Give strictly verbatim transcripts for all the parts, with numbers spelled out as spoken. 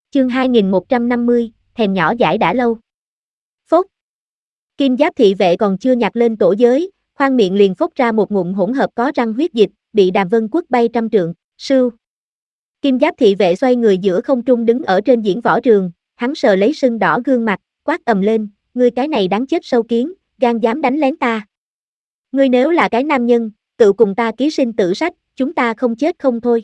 Chương hai nghìn một trăm năm mươi, thèm nhỏ dãi đã lâu. Phốt. Kim giáp thị vệ còn chưa nhặt lên tổ giới, khoang miệng liền phốc ra một ngụm hỗn hợp có răng huyết dịch, bị Đàm Vân quất bay trăm trượng. Sưu. Kim giáp thị vệ xoay người giữa không trung đứng ở trên diễn võ trường, hắn sờ lấy sưng đỏ gương mặt, quát ầm lên, ngươi cái này đáng chết sâu kiến, gan dám đánh lén ta. Ngươi nếu là cái nam nhân, tự cùng ta ký sinh tử sách, chúng ta không chết không thôi.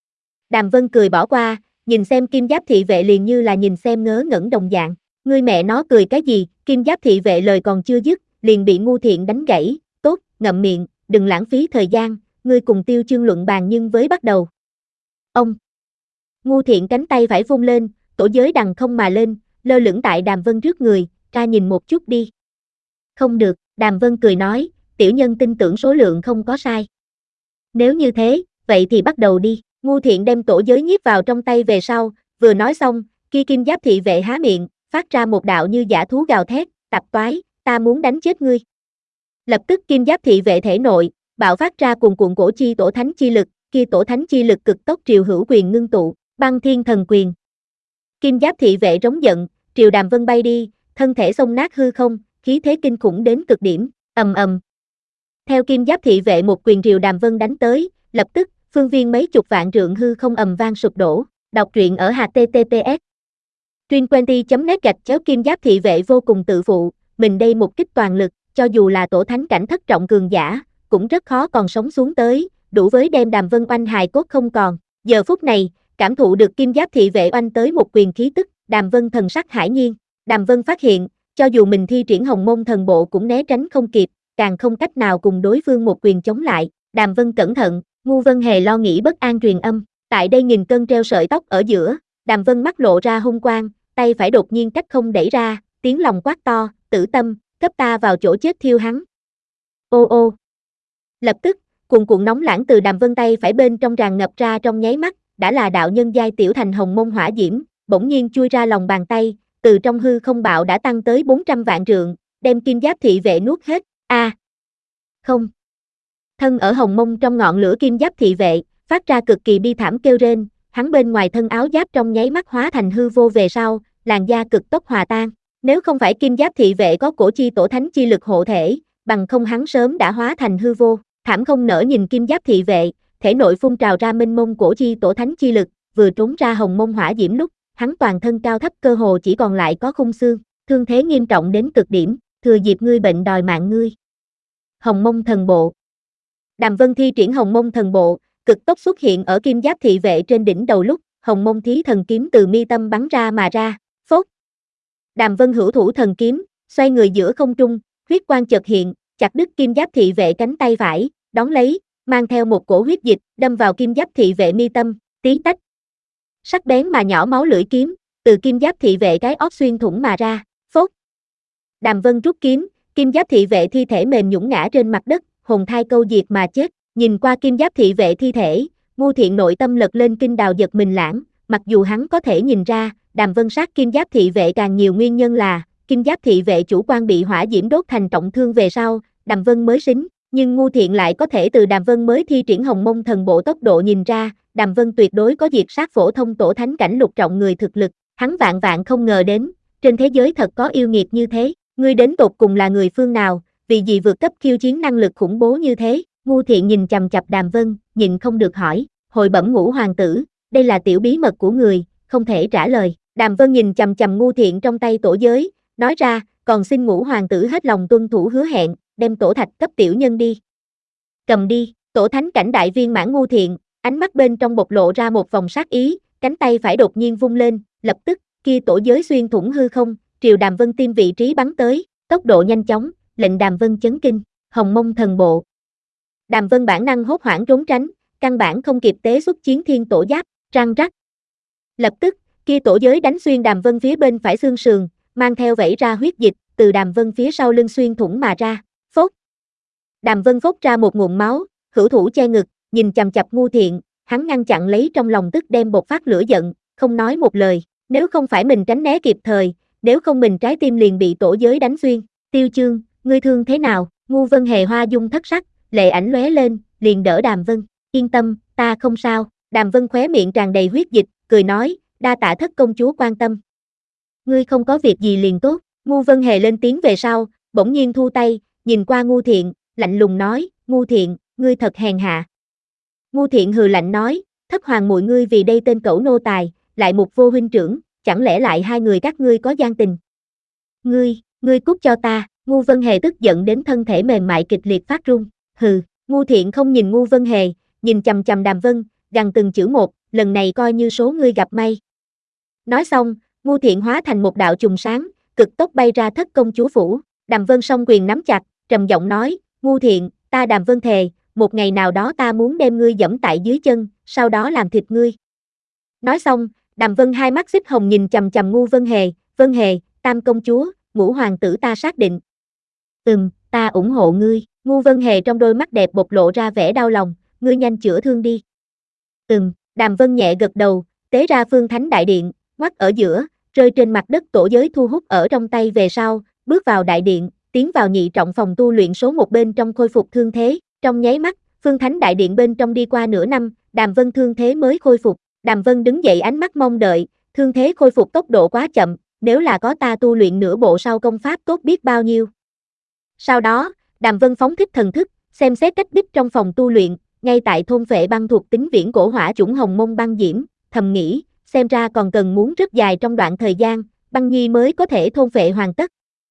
Đàm Vân cười bỏ qua, nhìn xem kim giáp thị vệ liền như là nhìn xem ngớ ngẩn đồng dạng. Ngươi mẹ nó cười cái gì, kim giáp thị vệ lời còn chưa dứt, liền bị Ngu Thiện đánh gãy, tốt, ngậm miệng, đừng lãng phí thời gian, ngươi cùng Tiêu Chương luận bàn nhưng với bắt đầu. Ông. Ngu Thiện cánh tay phải vung lên, tổ giới đằng không mà lên, lơ lửng tại Đàm Vân trước người, ra nhìn một chút đi. Không được, Đàm Vân cười nói, tiểu nhân tin tưởng số lượng không có sai. Nếu như thế, vậy thì bắt đầu đi. Ngu Thiện đem tổ giới nhiếp vào trong tay về sau, vừa nói xong, kia kim giáp thị vệ há miệng, phát ra một đạo như dã thú gào thét, tạp toái, ta muốn đánh chết ngươi. Lập tức kim giáp thị vệ thể nội, bạo phát ra cuồn cuộn cổ chi tổ thánh chi lực, kia tổ thánh chi lực cực tốc triều hữu quyền ngưng tụ, băng thiên thần quyền. Kim giáp thị vệ rống giận, triều Đàm Vân bay đi, thân thể xông nát hư không, khí thế kinh khủng đến cực điểm, ầm ầm. Theo kim giáp thị vệ một quyền triều Đàm Vân đánh tới, lập tức, phương viên mấy chục vạn trượng hư không ầm vang sụp đổ. Đọc truyện ở H T T P S. Truyện twenty chấm net gạch chéo kim giáp thị vệ vô cùng tự phụ, mình đây một kích toàn lực, cho dù là tổ thánh cảnh thất trọng cường giả, cũng rất khó còn sống xuống tới, đủ với đem Đàm Vân oanh hài cốt không còn. Giờ phút này, cảm thụ được kim giáp thị vệ oanh tới một quyền khí tức, Đàm Vân thần sắc hải nhiên. Đàm Vân phát hiện, cho dù mình thi triển Hồng Môn thần bộ cũng né tránh không kịp, càng không cách nào cùng đối phương một quyền chống lại. Đàm Vân cẩn thận, Ngu Vân Hề lo nghĩ bất an truyền âm, tại đây nghìn cân treo sợi tóc ở giữa, Đàm Vân mắt lộ ra hung quang, tay phải đột nhiên cách không đẩy ra, tiếng lòng quát to, tử tâm, cấp ta vào chỗ chết thiêu hắn. Ô ô. Lập tức, cuồn cuộn nóng lãng từ Đàm Vân tay phải bên trong tràn ngập ra trong nháy mắt, đã là đạo nhân giai tiểu thành Hồng Môn hỏa diễm, bỗng nhiên chui ra lòng bàn tay, từ trong hư không bạo đã tăng tới bốn trăm vạn trượng, đem kim giáp thị vệ nuốt hết. A. À. Không. Thân ở Hồng Mông trong ngọn lửa kim giáp thị vệ, phát ra cực kỳ bi thảm kêu rên, hắn bên ngoài thân áo giáp trong nháy mắt hóa thành hư vô về sau, làn da cực tốc hòa tan. Nếu không phải kim giáp thị vệ có cổ chi tổ thánh chi lực hộ thể, bằng không hắn sớm đã hóa thành hư vô. Thảm không nỡ nhìn kim giáp thị vệ, thể nội phun trào ra mênh mông cổ chi tổ thánh chi lực, vừa trốn ra Hồng Mông hỏa diễm lúc, hắn toàn thân cao thấp cơ hồ chỉ còn lại có khung xương, thương thế nghiêm trọng đến cực điểm, thừa dịp ngươi bệnh đòi mạng ngươi. Hồng Mông thần bộ. Đàm Vân thi triển Hồng Mông thần bộ, cực tốc xuất hiện ở kim giáp thị vệ trên đỉnh đầu lúc, Hồng Mông thí thần kiếm từ mi tâm bắn ra mà ra, phốt. Đàm Vân hữu thủ thần kiếm, xoay người giữa không trung, huyết quang chợt hiện, chặt đứt kim giáp thị vệ cánh tay phải, đón lấy, mang theo một cổ huyết dịch, đâm vào kim giáp thị vệ mi tâm, tí tách. Sắc bén mà nhỏ máu lưỡi kiếm, từ kim giáp thị vệ cái óc xuyên thủng mà ra, phốt. Đàm Vân rút kiếm, kim giáp thị vệ thi thể mềm nhũn ngã trên mặt đất, hồn thai câu diệt mà chết. Nhìn qua kim giáp thị vệ thi thể, Ngu Thiện nội tâm lật lên kinh đào giật mình lãng, mặc dù hắn có thể nhìn ra, Đàm Vân sát kim giáp thị vệ càng nhiều nguyên nhân là, kim giáp thị vệ chủ quan bị hỏa diễm đốt thành trọng thương về sau, Đàm Vân mới xính, nhưng Ngu Thiện lại có thể từ Đàm Vân mới thi triển Hồng Mông thần bộ tốc độ nhìn ra, Đàm Vân tuyệt đối có diệt sát phổ thông tổ thánh cảnh lục trọng người thực lực, hắn vạn vạn không ngờ đến, trên thế giới thật có yêu nghiệt như thế, ngươi đến tột cùng là người phương nào, vì gì vượt cấp khiêu chiến năng lực khủng bố như thế? Ngu Thiện nhìn chằm chằm Đàm Vân, nhịn không được hỏi, hồi bẩm ngũ hoàng tử, đây là tiểu bí mật của người, không thể trả lời. Đàm Vân nhìn chằm chằm Ngu Thiện trong tay tổ giới, nói ra, còn xin ngũ hoàng tử hết lòng tuân thủ hứa hẹn, đem tổ thạch cấp tiểu nhân đi. Cầm đi, tổ thánh cảnh đại viên mãn Ngu Thiện, ánh mắt bên trong bộc lộ ra một vòng sát ý, cánh tay phải đột nhiên vung lên, lập tức, kia tổ giới xuyên thủng hư không, triều Đàm Vân tim vị trí bắn tới, tốc độ nhanh chóng, lệnh Đàm Vân chấn kinh, Hồng Mông thần bộ. Đàm Vân bản năng hốt hoảng trốn tránh, căn bản không kịp tế xuất chiến thiên tổ giáp, răng rắc. Lập tức, kia tổ giới đánh xuyên Đàm Vân phía bên phải xương sườn, mang theo vẩy ra huyết dịch, từ Đàm Vân phía sau lưng xuyên thủng mà ra, phốt. Đàm Vân phốt ra một nguồn máu, hữu thủ che ngực, nhìn chằm chằm Ngu Thiện, hắn ngăn chặn lấy trong lòng tức đem bộc phát lửa giận, không nói một lời, nếu không phải mình tránh né kịp thời, nếu không mình trái tim liền bị tổ giới đánh xuyên. Tiêu Chương, ngươi thương thế nào? Ngu Vân Hề hoa dung thất sắc, lệ ảnh lóe lên, liền đỡ Đàm Vân, yên tâm, ta không sao. Đàm Vân khóe miệng tràn đầy huyết dịch, cười nói, đa tạ thất công chúa quan tâm. Ngươi không có việc gì liền tốt, Ngu Vân Hề lên tiếng về sau, bỗng nhiên thu tay, nhìn qua Ngu Thiện, lạnh lùng nói, Ngu Thiện, ngươi thật hèn hạ. Ngu Thiện hừ lạnh nói, thất hoàng muội ngươi vì đây tên cẩu nô tài, lại mục vô huynh trưởng, chẳng lẽ lại hai người các ngươi có gian tình? Ngươi, ngươi cút cho ta, Ngu Vân Hề tức giận đến thân thể mềm mại kịch liệt phát run, hừ, Ngu Thiện không nhìn Ngu Vân Hề, nhìn chằm chằm Đàm Vân, gằn từng chữ một, lần này coi như số ngươi gặp may. Nói xong, Ngu Thiện hóa thành một đạo chùm sáng, cực tốc bay ra thất công chúa phủ, Đàm Vân song quyền nắm chặt, trầm giọng nói, Ngu Thiện, ta Đàm Vân thề, một ngày nào đó ta muốn đem ngươi giẫm tại dưới chân, sau đó làm thịt ngươi. Nói xong, Đàm Vân hai mắt xích hồng nhìn chằm chằm Ngu Vân Hề, Vân Hề, tam công chúa, ngũ hoàng tử ta xác định. Ừm, ta ủng hộ ngươi, Ngu Vân Hề trong đôi mắt đẹp bộc lộ ra vẻ đau lòng, ngươi nhanh chữa thương đi. Ừm, Đàm Vân nhẹ gật đầu, tế ra Phương Thánh Đại Điện, ngoắt ở giữa, rơi trên mặt đất tổ giới thu hút ở trong tay về sau, bước vào đại điện, tiến vào nhị trọng phòng tu luyện số một bên trong khôi phục thương thế, trong nháy mắt, Phương Thánh Đại Điện bên trong đi qua nửa năm, Đàm Vân thương thế mới khôi phục, Đàm Vân đứng dậy ánh mắt mong đợi, thương thế khôi phục tốc độ quá chậm, nếu là có ta tu luyện nửa bộ sau công pháp tốt biết bao nhiêu. Sau đó, Đàm Vân phóng thích thần thức, xem xét cách bích trong phòng tu luyện, ngay tại thôn phệ băng thuộc tính viễn cổ hỏa chủng hồng mông băng diễm, thầm nghĩ, xem ra còn cần muốn rất dài trong đoạn thời gian, băng nhi mới có thể thôn phệ hoàn tất.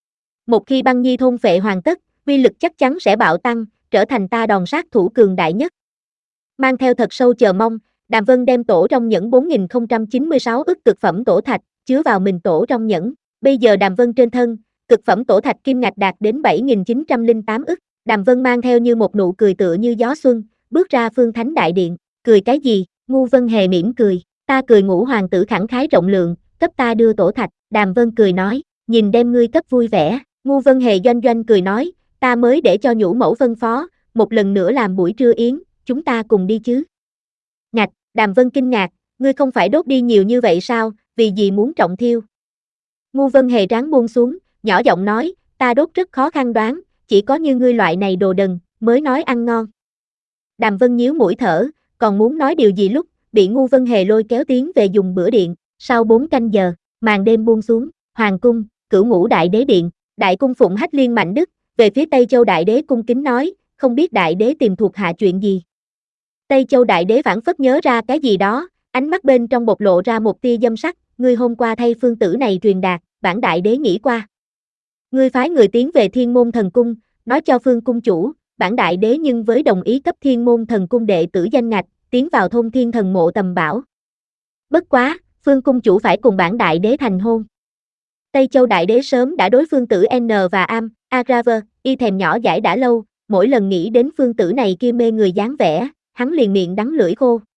Một khi băng nhi thôn phệ hoàn tất, uy lực chắc chắn sẽ bạo tăng, trở thành ta đòn sát thủ cường đại nhất. Mang theo thật sâu chờ mong, Đàm Vân đem tổ trong nhẫn bốn nghìn không trăm chín mươi sáu ức cực phẩm tổ thạch, chứa vào mình tổ trong nhẫn. Bây giờ Đàm Vân trên thân, cực phẩm tổ thạch kim ngạch đạt đến bảy nghìn chín trăm lẻ tám ức. Đàm Vân mang theo như một nụ cười tựa như gió xuân, bước ra Phương Thánh Đại Điện. Cười cái gì? Ngu Vân Hề mỉm cười. Ta cười ngũ hoàng tử khẳng khái rộng lượng, cấp ta đưa tổ thạch. Đàm Vân cười nói, nhìn đem ngươi cấp vui vẻ. Ngu Vân Hề doanh doanh cười nói, ta mới để cho nhũ mẫu phân phó, một lần nữa làm buổi trưa yến, chúng ta cùng đi chứ. Ngạch, Đàm Vân kinh ngạc, ngươi không phải đốt đi nhiều như vậy sao, vì gì muốn trọng thiêu? Ngu Vân Hề ráng buông xuống, nhỏ giọng nói, ta đốt rất khó khăn đoán, chỉ có như ngươi loại này đồ đần, mới nói ăn ngon. Đàm Vân nhíu mũi thở, còn muốn nói điều gì lúc, bị Ngu Vân Hề lôi kéo tiến về dùng bữa điện, sau bốn canh giờ, màn đêm buông xuống, hoàng cung, Cửu Ngũ Đại Đế Điện, Đại cung phụng Hách Liên Mạnh Đức, về phía Tây Châu Đại Đế cung kính nói, không biết Đại Đế tìm thuộc hạ chuyện gì. Tây Châu Đại Đế phảng phất nhớ ra cái gì đó, ánh mắt bên trong bộc lộ ra một tia dâm sắc, ngươi hôm qua thay phương tử này truyền đạt, bản Đại Đế nghĩ qua. Ngươi phái người tiến về Thiên Môn Thần Cung, nói cho Phương cung chủ, bản Đại Đế nhưng với đồng ý cấp Thiên Môn Thần Cung đệ tử danh ngạch, tiến vào thôn Thiên Thần Mộ tầm bảo. Bất quá, Phương cung chủ phải cùng bản Đại Đế thành hôn. Tây Châu Đại Đế sớm đã đối phương tử N và Am, Agraver, y thèm nhỏ dãi đã lâu, mỗi lần nghĩ đến phương tử này kia mê người dáng vẻ, hắn liền miệng đắng lưỡi khô.